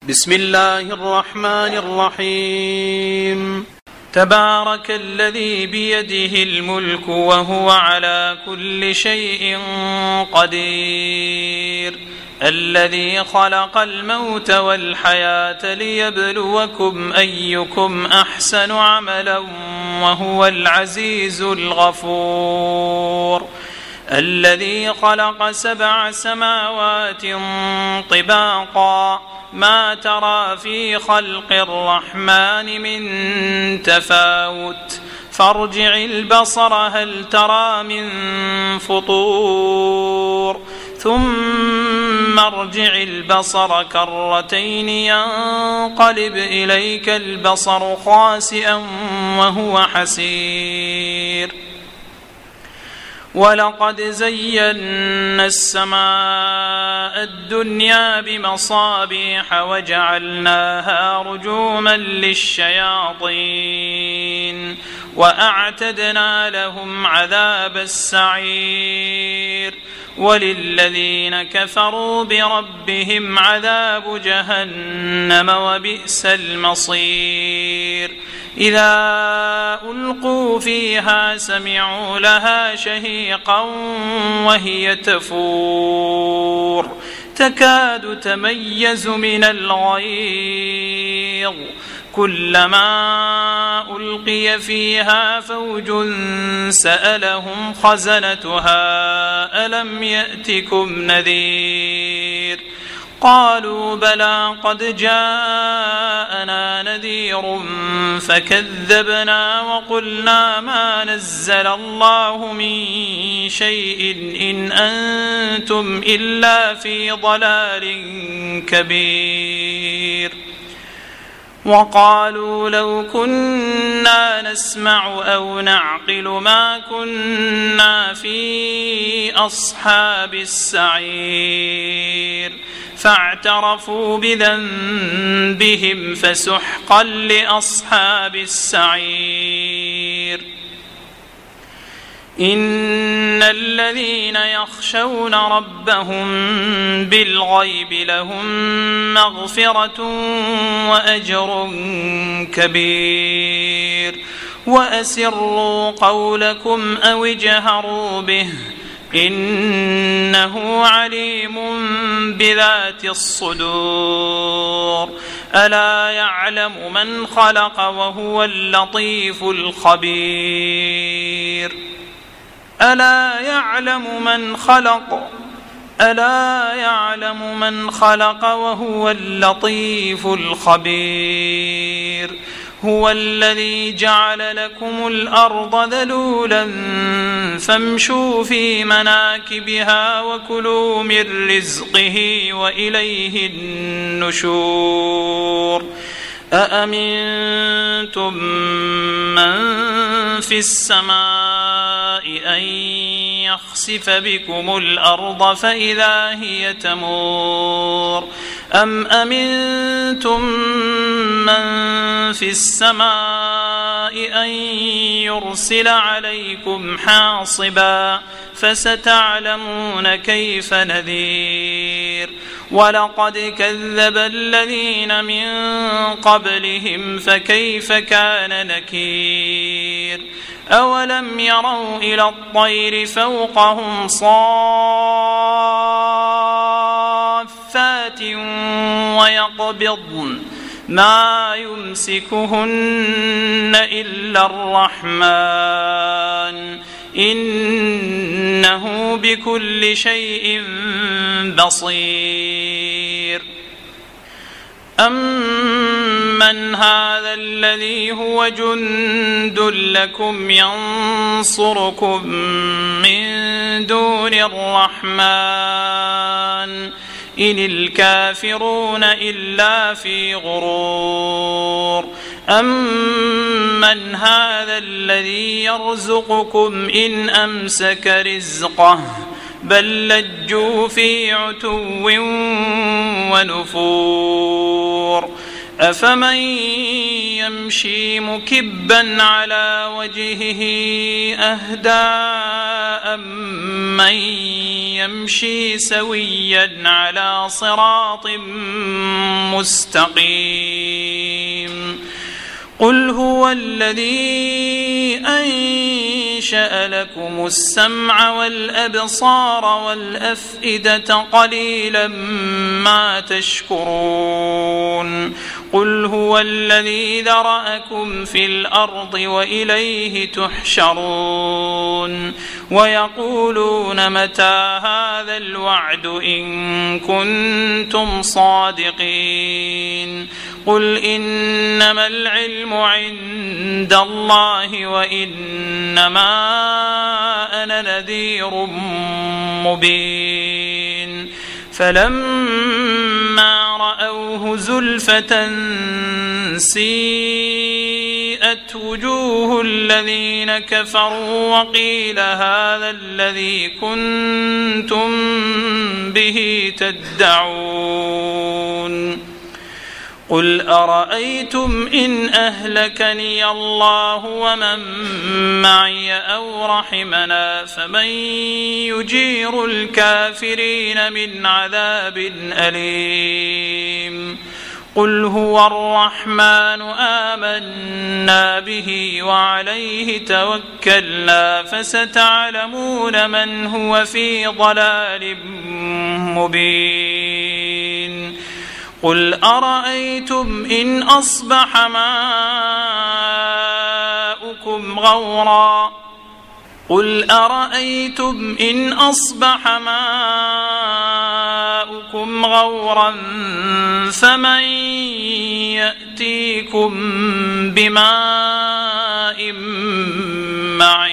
بسم الله الرحمن الرحيم. تبارك الذي بيده الملك وهو على كل شيء قدير، الذي خلق الموت والحياة ليبلوكم أيكم أحسن عملا وهو العزيز الغفور، الذي خلق 7 سماوات طباقا ما ترى في خلق الرحمن من تفاوت فارجع البصر هل ترى من فطور ثم ارجع البصر كرتين ينقلب إليك البصر خاسئا وهو حسير. ولقد زينا السماء الدنيا بمصابيح وجعلناها رجوما للشياطين وأعتدنا لهم عذاب السعير، وللذين كفروا بربهم عذاب جهنم وبئس المصير. إذا ألقوا فيها سمعوا لها شهيقا وهي تفور تكاد تميز من الغيظ، كلما ألقي فيها فوج سألهم خزنتها ألم يأتكم نذير، قالوا بلى قد جاءنا نذير فكذبنا وقلنا ما نزل الله من شيء إن أنتم إلا في ضلال كبير. وقالوا لو كنا نسمع أو نعقل ما كنا في أصحاب السعير، فاعترفوا بذنبهم فسحقا لأصحاب السعير. إن الذين يخشون ربهم بالغيب لهم مغفرة وأجر كبير. وأسروا قولكم أو اجهروا به إنه عليم بذات الصدور، ألا يعلم من خلق وهو اللطيف الخبير. ألا يعلم من خلق وهو اللطيف الخبير. هو الذي جعل لكم الأرض ذلولا فامشوا في مناكبها وكلوا من رزقه وإليه النشور. أأمنتم من في السماء أن يخسف بكم الأرض فإذا هي تمور، أم أمنتم من في السماء أن يرسل عليكم حاصبا فستعلمون كيف نذير. ولقد كذب الذين من قبلهم فكيف كان نكير. أولم يروا إلى الطير فوقهم صافات ويقبضن ما يمسكهن إلا الرحمن إنه بكل شيء بصير. أمن هذا الذي هو جند لكم ينصركم من دون الرحمن إن الكافرون إلا في غرور. أمن هذا الذي يرزقكم إن أمسك رزقه بل لجوا في عتو ونفور. أفمن يمشي مكبا على وجهه أهدى أمن يمشي سويا على صراط مستقيم. قل هو الذي أنشأ لكم السمع والأبصار والأفئدة قليلا ما تشكرون. قل هو الذي ذرأكم في الأرض وإليه تحشرون. ويقولون متى هذا الوعد إن كنتم صادقين. قل إنما العلم عند الله وإنما أنا نذير مبين. فلما رأوه زلفة سيئت وجوه الذين كفروا وقيل هذا الذي كنتم به تدعون. قل أرأيتم إن أهلكني الله ومن معي أو رحمنا فمن يجير الكافرين من عذاب أليم. قل هو الرحمن آمنا به وعليه توكلنا فستعلمون من هو في ضلال مبين. قل أرأيتم إن أصبح ماؤكم غورا فمن يأتيكم بماء معين.